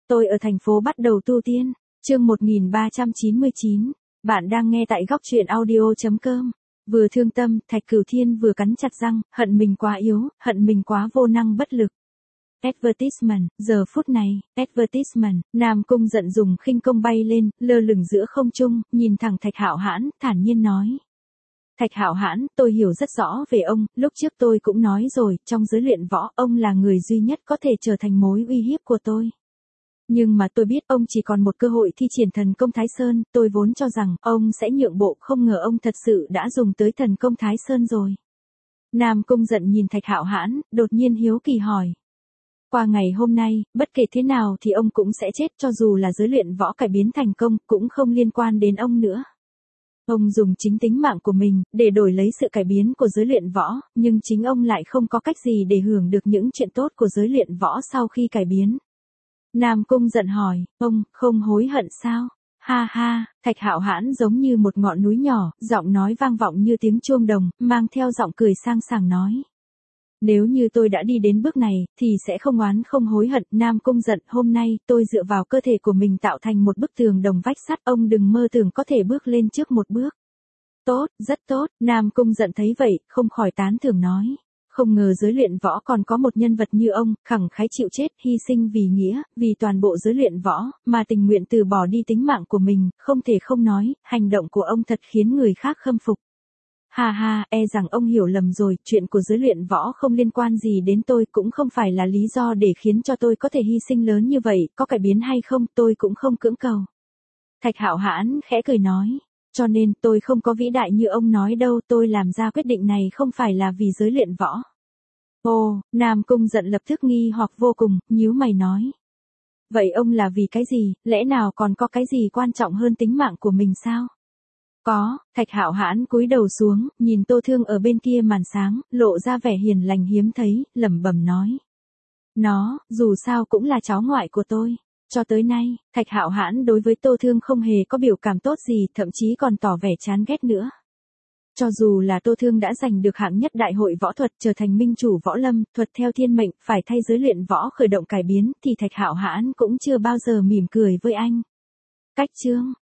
Tôi ở thành phố bắt đầu tu tiên. Chương 1399. Bạn đang nghe tại góc truyện audio.com. Vừa thương tâm, Thạch Cửu Thiên vừa cắn chặt răng, hận mình quá yếu, hận mình quá vô năng bất lực. Advertisement, giờ phút này, advertisement, Nam Cung giận dùng khinh công bay lên, lơ lửng giữa không trung, nhìn thẳng Thạch Hạo Hãn, thản nhiên nói. Thạch Hạo Hãn, tôi hiểu rất rõ về ông, lúc trước tôi cũng nói rồi, trong giới luyện võ, ông là người duy nhất có thể trở thành mối uy hiếp của tôi. Nhưng mà tôi biết ông chỉ còn một cơ hội thi triển thần công Thái Sơn, tôi vốn cho rằng ông sẽ nhượng bộ, không ngờ ông thật sự đã dùng tới thần công Thái Sơn rồi. Nam Cung giận nhìn Thạch Hạo Hãn, đột nhiên hiếu kỳ hỏi. Qua ngày hôm nay, bất kể thế nào thì ông cũng sẽ chết, cho dù là giới luyện võ cải biến thành công, cũng không liên quan đến ông nữa. Ông dùng chính tính mạng của mình, để đổi lấy sự cải biến của giới luyện võ, nhưng chính ông lại không có cách gì để hưởng được những chuyện tốt của giới luyện võ sau khi cải biến. Nam Cung giận hỏi, ông không hối hận sao? Ha ha, Thạch Hạo Hãn giống như một ngọn núi nhỏ, giọng nói vang vọng như tiếng chuông đồng, mang theo giọng cười sang sảng nói. Nếu như tôi đã đi đến bước này, thì sẽ không oán không hối hận. Nam Cung giận, hôm nay, tôi dựa vào cơ thể của mình tạo thành một bức tường đồng vách sắt, ông đừng mơ tưởng có thể bước lên trước một bước. Tốt, rất tốt, Nam Cung giận thấy vậy, không khỏi tán thưởng nói. Không ngờ giới luyện võ còn có một nhân vật như ông, khẳng khái chịu chết, hy sinh vì nghĩa, vì toàn bộ giới luyện võ, mà tình nguyện từ bỏ đi tính mạng của mình, không thể không nói, hành động của ông thật khiến người khác khâm phục. Ha ha, e rằng ông hiểu lầm rồi, chuyện của giới luyện võ không liên quan gì đến tôi, cũng không phải là lý do để khiến cho tôi có thể hy sinh lớn như vậy, có cải biến hay không, tôi cũng không cưỡng cầu. Thạch Hạo Hãn khẽ cười nói. Cho nên tôi không có vĩ đại như ông nói đâu, tôi làm ra quyết định này không phải là vì giới luyện võ. Ồ, Nam Cung giận lập tức nghi hoặc vô cùng, nhíu mày nói. Vậy ông là vì cái gì, lẽ nào còn có cái gì quan trọng hơn tính mạng của mình sao? Có, Thạch Hạo Hãn cúi đầu xuống, nhìn Tô Thương ở bên kia màn sáng, lộ ra vẻ hiền lành hiếm thấy, lẩm bẩm nói. Nó, dù sao cũng là cháu ngoại của tôi. Cho tới nay, Thạch Hạo Hãn đối với Tô Thương không hề có biểu cảm tốt gì, thậm chí còn tỏ vẻ chán ghét nữa. Cho dù là Tô Thương đã giành được hạng nhất đại hội võ thuật, trở thành minh chủ võ lâm, thuật theo thiên mệnh, phải thay giới luyện võ khởi động cải biến, thì Thạch Hạo Hãn cũng chưa bao giờ mỉm cười với anh. Cách chương